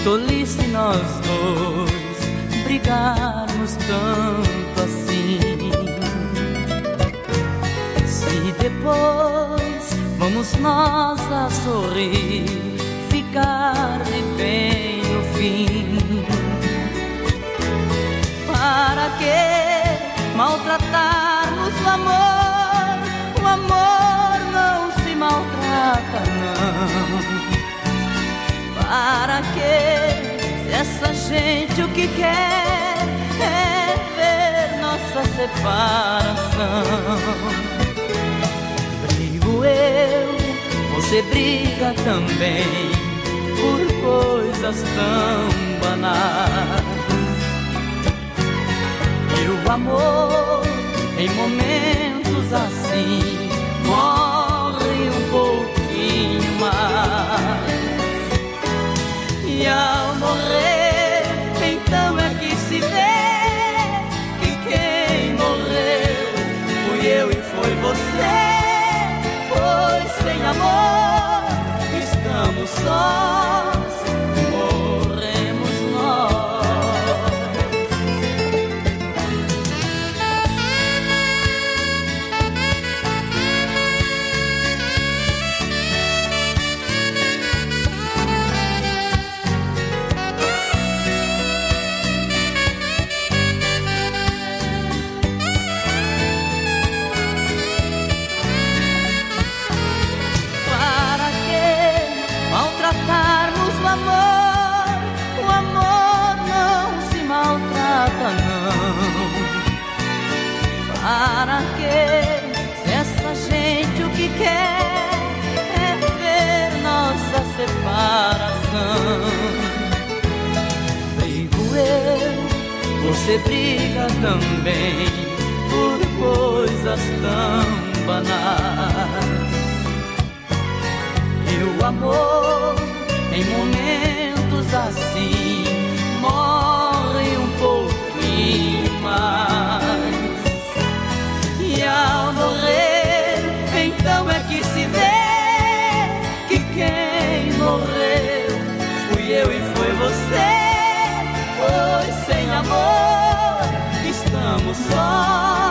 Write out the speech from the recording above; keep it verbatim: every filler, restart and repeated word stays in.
tolice nós dois brigarmos tanto assim. Se depois vamos nós a sorrir, ficar de bem no fim, para que maltratarmos o amor? O amor não se maltrata, não. Para que, se essa gente o que quer é ver nossa separação? Brigo eu, você briga também, por coisas tão banais. E o amor, em momentos assim, morre um pouquinho mais. E ao morrer, então é que se vê que quem morreu fui eu e foi você. Pois sem amor estamos sós, morremos nós. Maltratarmos o amor, o amor não se maltrata, não. Para que, se essa gente o que quer é ver nossa separação? Brigo eu, você briga também, por coisas tão banais. E o amor, em momentos assim, morre um pouquinho mais. E ao morrer, então é que se vê que quem morreu fui eu e foi você. Pois sem amor estamos sós.